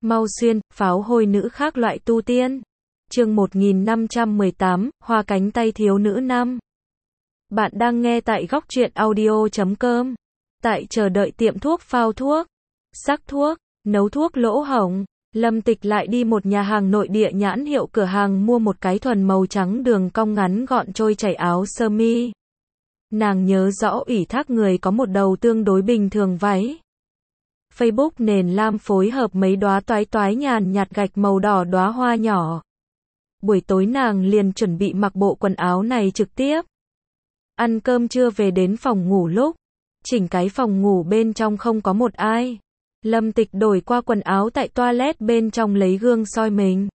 Mau xuyên, pháo hôi nữ khác loại tu tiên. Chương 1518, Hoa cánh tay thiếu nữ năm. Bạn đang nghe tại góc truyện audio.com. Tại chờ đợi tiệm thuốc phao thuốc, sắc thuốc, nấu thuốc lỗ hổng, Lâm Tịch lại đi một nhà hàng nội địa nhãn hiệu cửa hàng mua một cái thuần màu trắng đường cong ngắn gọn trôi chảy áo sơ mi. Nàng nhớ rõ ủy thác người có một đầu tương đối bình thường váy. Facebook nền lam phối hợp mấy đóa toái toái nhàn nhạt gạch màu đỏ đóa hoa nhỏ. Buổi tối nàng liền chuẩn bị mặc bộ quần áo này trực tiếp. Ăn cơm trưa về đến phòng ngủ lúc, chỉnh cái phòng ngủ bên trong không có một ai. Lâm Tịch đổi qua quần áo tại toilet bên trong lấy gương soi mình.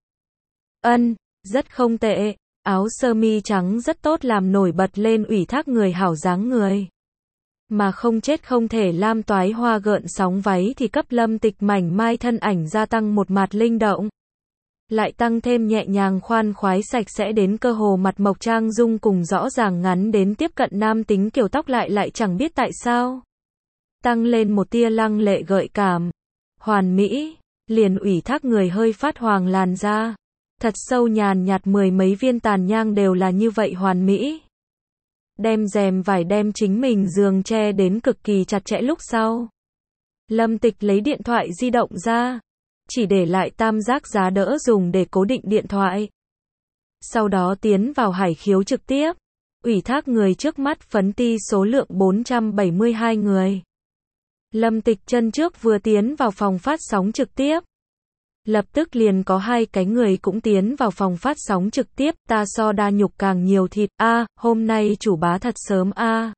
Rất không tệ, áo sơ mi trắng rất tốt làm nổi bật lên ủy thác người hảo dáng người. Mà không chết không thể lam toái hoa gợn sóng váy thì cấp Lâm Tịch mảnh mai thân ảnh gia tăng một mặt linh động. Lại tăng thêm nhẹ nhàng khoan khoái sạch sẽ đến cơ hồ mặt mộc trang dung cùng rõ ràng ngắn đến tiếp cận nam tính kiểu tóc lại chẳng biết tại sao. Tăng lên một tia lăng lệ gợi cảm. Hoàn mỹ, liền ủy thác người hơi phát hoàng làn da. Thật sâu nhàn nhạt mười mấy viên tàn nhang đều là như vậy hoàn mỹ. Đem rèm vải đem chính mình giường che đến cực kỳ chặt chẽ lúc sau. Lâm Tịch lấy điện thoại di động ra. Chỉ để lại tam giác giá đỡ dùng để cố định điện thoại. Sau đó tiến vào hải khiếu trực tiếp. Ủy thác người trước mắt phấn ti số lượng 472 người. Lâm Tịch chân trước vừa tiến vào phòng phát sóng trực tiếp. Lập tức liền có hai cái người cũng tiến vào phòng phát sóng trực tiếp. Ta so đa nhục càng nhiều thịt. Hôm nay chủ bá thật sớm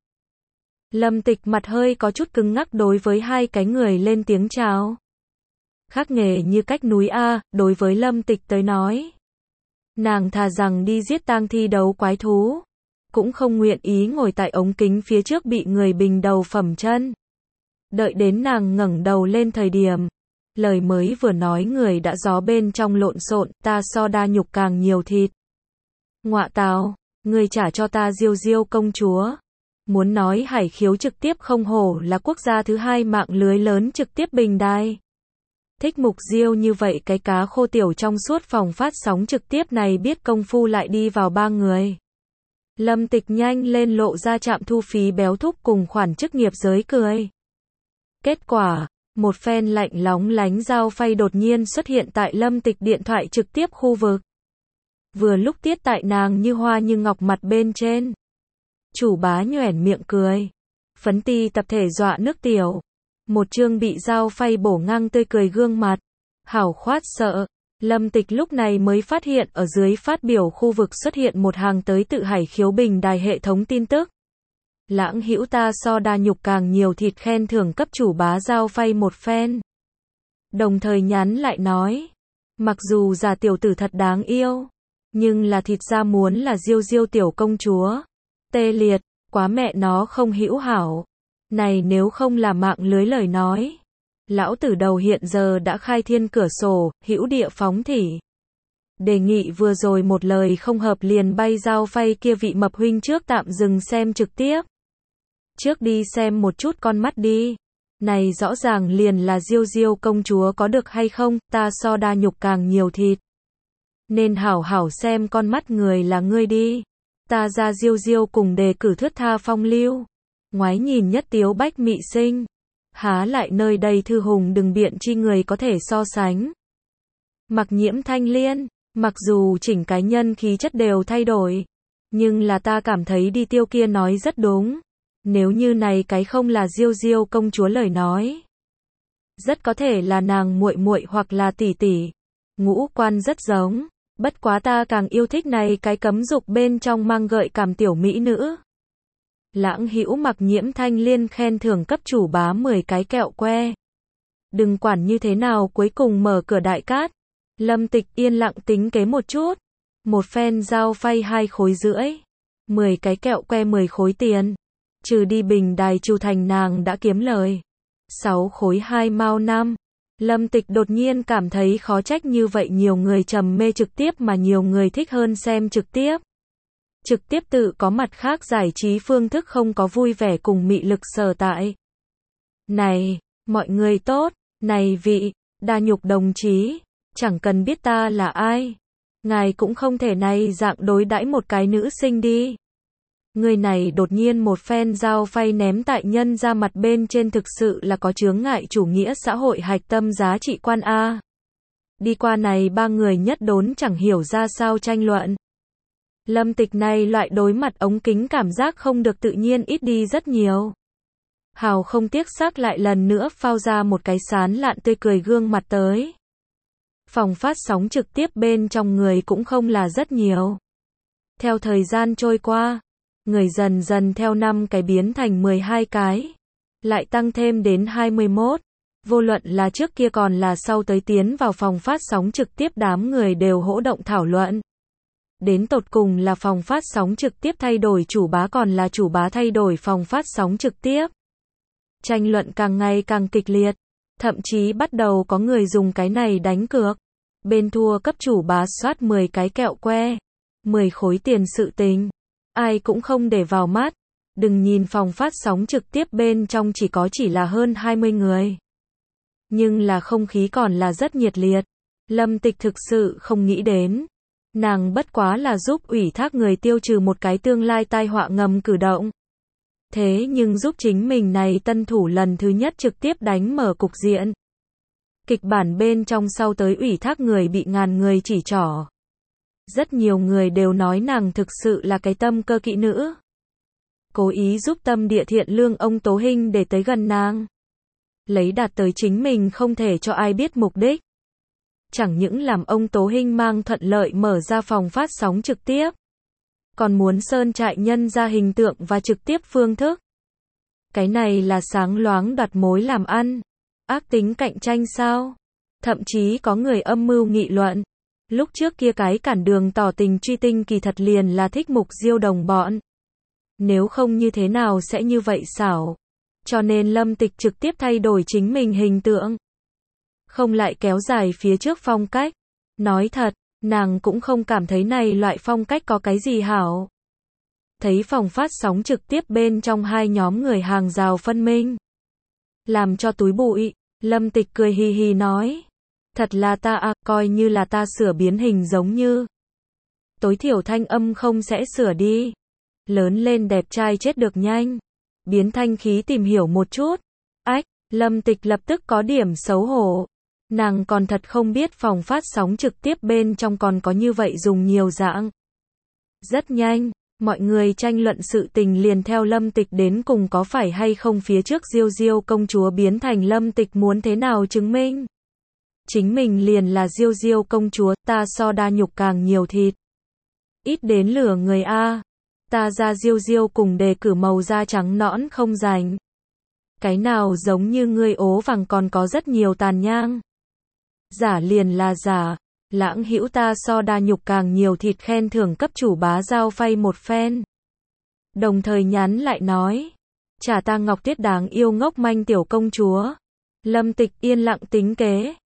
Lâm Tịch mặt hơi có chút cứng ngắc đối với hai cái người lên tiếng chào. Khác nghề như cách núi đối với Lâm Tịch tới nói. Nàng thà rằng đi giết tang thi đấu quái thú. Cũng không nguyện ý ngồi tại ống kính phía trước bị người bình đầu phẩm chân. Đợi đến nàng ngẩng đầu lên thời điểm. Lời mới vừa nói người đã gió bên trong lộn xộn, ta so đa nhục càng nhiều thịt. Ngọa tào, người trả cho ta Diêu Diêu công chúa. Muốn nói hải khiếu trực tiếp không hổ là quốc gia thứ hai mạng lưới lớn trực tiếp bình đài. Thích mục Diêu như vậy cái cá khô tiểu trong suốt phòng phát sóng trực tiếp này biết công phu lại đi vào ba người. Lâm Tịch nhanh lên lộ ra trạm thu phí béo thúc cùng khoản chức nghiệp giới cười. Kết quả, một phen lạnh lóng lánh dao phay đột nhiên xuất hiện tại Lâm Tịch điện thoại trực tiếp khu vực. Vừa lúc tiết tại nàng như hoa như ngọc mặt bên trên. Chủ bá nhoẻn miệng cười. Phấn ti tập thể dọa nước tiểu. Một chương bị dao phay bổ ngang tươi cười gương mặt. Hảo khoát sợ. Lâm Tịch lúc này mới phát hiện ở dưới phát biểu khu vực xuất hiện một hàng tới tự hải khiếu bình đài hệ thống tin tức. Lãng hữu ta so đa nhục càng nhiều thịt khen thưởng cấp chủ bá dao phay một phen. Đồng thời nhắn lại nói. Mặc dù già tiểu tử thật đáng yêu. Nhưng là thịt ra muốn là Diêu Diêu tiểu công chúa. Tê liệt, quá mẹ nó không hữu hảo. Này nếu không là mạng lưới lời nói. Lão tử đầu hiện giờ đã khai thiên cửa sổ, hữu địa phóng thỉ. Đề nghị vừa rồi một lời không hợp liền bay dao phay kia vị mập huynh trước tạm dừng xem trực tiếp. Trước đi xem một chút con mắt đi. Này rõ ràng liền là Diêu Diêu công chúa có được hay không, ta so đa nhục càng nhiều thịt. Nên hảo hảo xem con mắt người là ngươi đi. Ta ra Diêu Diêu cùng đề cử thướt tha phong lưu. Ngoái nhìn nhất tiếu bách mị sinh. Há lại nơi đây thư hùng đừng biện chi người có thể so sánh. Mặc Nhiễm Thanh Liên, mặc dù chỉnh cái nhân khí chất đều thay đổi. Nhưng là ta cảm thấy đi tiêu kia nói rất đúng. Nếu như này cái không là Diêu Diêu công chúa lời nói. Rất có thể là nàng muội muội hoặc là tỷ tỷ. Ngũ quan rất giống. Bất quá ta càng yêu thích này cái cấm dục bên trong mang gợi cảm tiểu mỹ nữ. Lãng hữu Mặc Nhiễm Thanh Liên khen thưởng cấp chủ bá 10 cái kẹo que. Đừng quản như thế nào cuối cùng mở cửa đại cát. Lâm Tịch yên lặng tính kế một chút. Một phen dao phay 2 khối rưỡi. 10 cái kẹo que 10 khối tiền. Trừ đi bình đài Chu Thành nàng đã kiếm lời. 6 khối 2 mao 5. Lâm Tịch đột nhiên cảm thấy khó trách như vậy nhiều người trầm mê trực tiếp mà nhiều người thích hơn xem trực tiếp. Trực tiếp tự có mặt khác giải trí phương thức không có vui vẻ cùng mị lực sở tại. Này, mọi người tốt, này vị, Đa Nhục đồng chí, chẳng cần biết ta là ai. Ngài cũng không thể này dạng đối đãi một cái nữ sinh đi. Người này đột nhiên một phen dao phay ném tại nhân ra mặt bên trên thực sự là có chướng ngại chủ nghĩa xã hội hạch tâm giá trị quan A. Đi qua này ba người nhất đốn chẳng hiểu ra sao tranh luận. Lâm Tịch này loại đối mặt ống kính cảm giác không được tự nhiên ít đi rất nhiều. Hào không tiếc xác lại lần nữa phao ra một cái sán lạn tươi cười gương mặt tới. Phòng phát sóng trực tiếp bên trong người cũng không là rất nhiều. Theo thời gian trôi qua, người dần dần theo 5 cái biến thành 12 cái, lại tăng thêm đến 21. Vô luận là trước kia còn là sau tới tiến vào phòng phát sóng trực tiếp đám người đều hỗ động thảo luận. Đến tột cùng là phòng phát sóng trực tiếp thay đổi chủ bá còn là chủ bá thay đổi phòng phát sóng trực tiếp. Tranh luận càng ngày càng kịch liệt, thậm chí bắt đầu có người dùng cái này đánh cược. Bên thua cấp chủ bá soát 10 cái kẹo que, 10 khối tiền sự tình. Ai cũng không để vào mắt. Đừng nhìn phòng phát sóng trực tiếp bên trong chỉ là hơn 20 người. Nhưng là không khí còn là rất nhiệt liệt. Lâm Tịch thực sự không nghĩ đến. Nàng bất quá là giúp ủy thác người tiêu trừ một cái tương lai tai họa ngầm cử động. Thế nhưng giúp chính mình này tân thủ lần thứ nhất trực tiếp đánh mở cục diện. Kịch bản bên trong sau tới ủy thác người bị ngàn người chỉ trỏ. Rất nhiều người đều nói nàng thực sự là cái tâm cơ kỹ nữ. Cố ý giúp tâm địa thiện lương ông Tố Hinh để tới gần nàng. Lấy đạt tới chính mình không thể cho ai biết mục đích. Chẳng những làm ông Tố Hinh mang thuận lợi mở ra phòng phát sóng trực tiếp. Còn muốn sơn trại nhân ra hình tượng và trực tiếp phương thức. Cái này là sáng loáng đoạt mối làm ăn. Ác tính cạnh tranh sao? Thậm chí có người âm mưu nghị luận. Lúc trước kia cái cản đường tỏ tình truy tinh kỳ thật liền là thích Mục Diêu đồng bọn. Nếu không như thế nào sẽ như vậy xảo. Cho nên Lâm Tịch trực tiếp thay đổi chính mình hình tượng. Không lại kéo dài phía trước phong cách. Nói thật, nàng cũng không cảm thấy này loại phong cách có cái gì hảo. Thấy phòng phát sóng trực tiếp bên trong hai nhóm người hàng rào phân minh. Làm cho túi bụi, Lâm Tịch cười hì hì nói. Thật là ta coi như là ta sửa biến hình giống như. Tối thiểu thanh âm không sẽ sửa đi. Lớn lên đẹp trai chết được nhanh. Biến thanh khí tìm hiểu một chút. Ách, Lâm Tịch lập tức có điểm xấu hổ. Nàng còn thật không biết phòng phát sóng trực tiếp bên trong còn có như vậy dùng nhiều dạng. Rất nhanh, mọi người tranh luận sự tình liền theo Lâm Tịch đến cùng có phải hay không phía trước Diêu Diêu công chúa biến thành Lâm Tịch muốn thế nào chứng minh. Chính mình liền là Diêu Diêu công chúa, ta so Đa Nhục càng nhiều thịt. Ít đến lửa người A. Ta ra Diêu Diêu cùng đề cử màu da trắng nõn không rành. Cái nào giống như ngươi ố vàng còn có rất nhiều tàn nhang. Giả liền là giả. Lãng hữu ta so Đa Nhục càng nhiều thịt khen thưởng cấp chủ bá giao phay một phen. Đồng thời nhắn lại nói. Trả ta Ngọc Tuyết đáng yêu ngốc manh tiểu công chúa. Lâm Tịch yên lặng tính kế.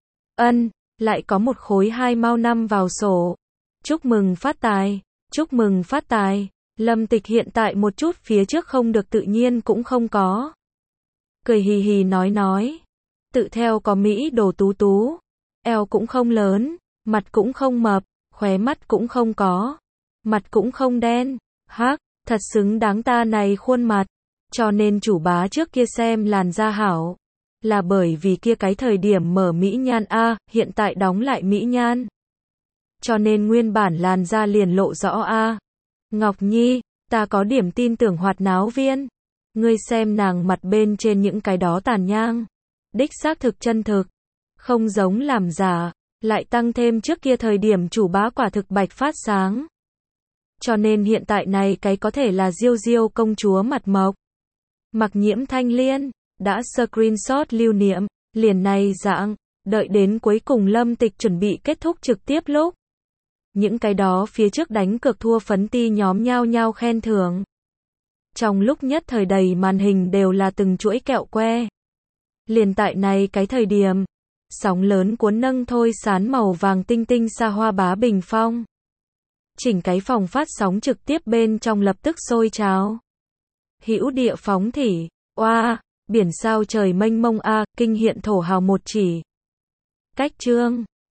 Lại có một khối 2 mao năm vào sổ. Chúc mừng phát tài, chúc mừng phát tài. Lâm Tịch hiện tại một chút phía trước không được tự nhiên cũng không có. Cười hì hì nói. Tự theo có Mỹ đồ tú tú. Eo cũng không lớn, mặt cũng không mập, khóe mắt cũng không có. Mặt cũng không đen, hắc, thật xứng đáng ta này khuôn mặt. Cho nên chủ bá trước kia xem làn da hảo. Là bởi vì kia cái thời điểm mở Mỹ Nhan A, hiện tại đóng lại Mỹ Nhan. Cho nên nguyên bản làn da liền lộ rõ A. Ngọc Nhi, ta có điểm tin tưởng hoạt náo viên. Ngươi xem nàng mặt bên trên những cái đó tàn nhang. Đích xác thực chân thực. Không giống làm giả. Lại tăng thêm trước kia thời điểm chủ bá quả thực bạch phát sáng. Cho nên hiện tại này cái có thể là Diêu Diêu công chúa mặt mộc. Mặc Nhiễm Thanh Liên. Đã screenshot lưu niệm, liền này dạng, đợi đến cuối cùng Lâm Tịch chuẩn bị kết thúc trực tiếp lúc. Những cái đó phía trước đánh cược thua phấn ti nhóm nhao nhao khen thưởng. Trong lúc nhất thời đầy màn hình đều là từng chuỗi kẹo que. Liền tại này cái thời điểm, sóng lớn cuốn nâng thôi sán màu vàng tinh tinh xa hoa bá bình phong. Chỉnh cái phòng phát sóng trực tiếp bên trong lập tức sôi trào. Hữu địa phóng thỉ, oa. Biển sao trời mênh mông A, kinh hiện thổ hào một chỉ. Cách chương